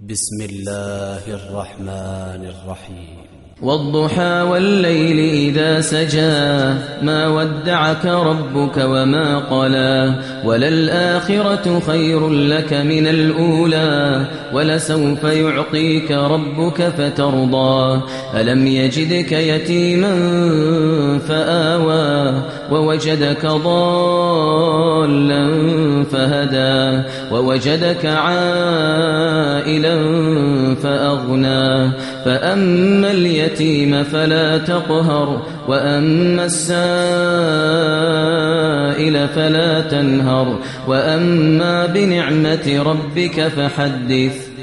بسم الله الرحمن الرحيم والضحى والليل إذا سجى ما ودعك ربك وما قلى وللآخرة خير لك من الأولى ولسوف يعطيك ربك فترضى ألم يجدك يتيما فآوى ووجدك ضالا فهدى ووجدك عائلا فأغنى فأما اليتيم فلا تقهر وأما السائل فلا تنهر وأما بنعمة ربك فحدث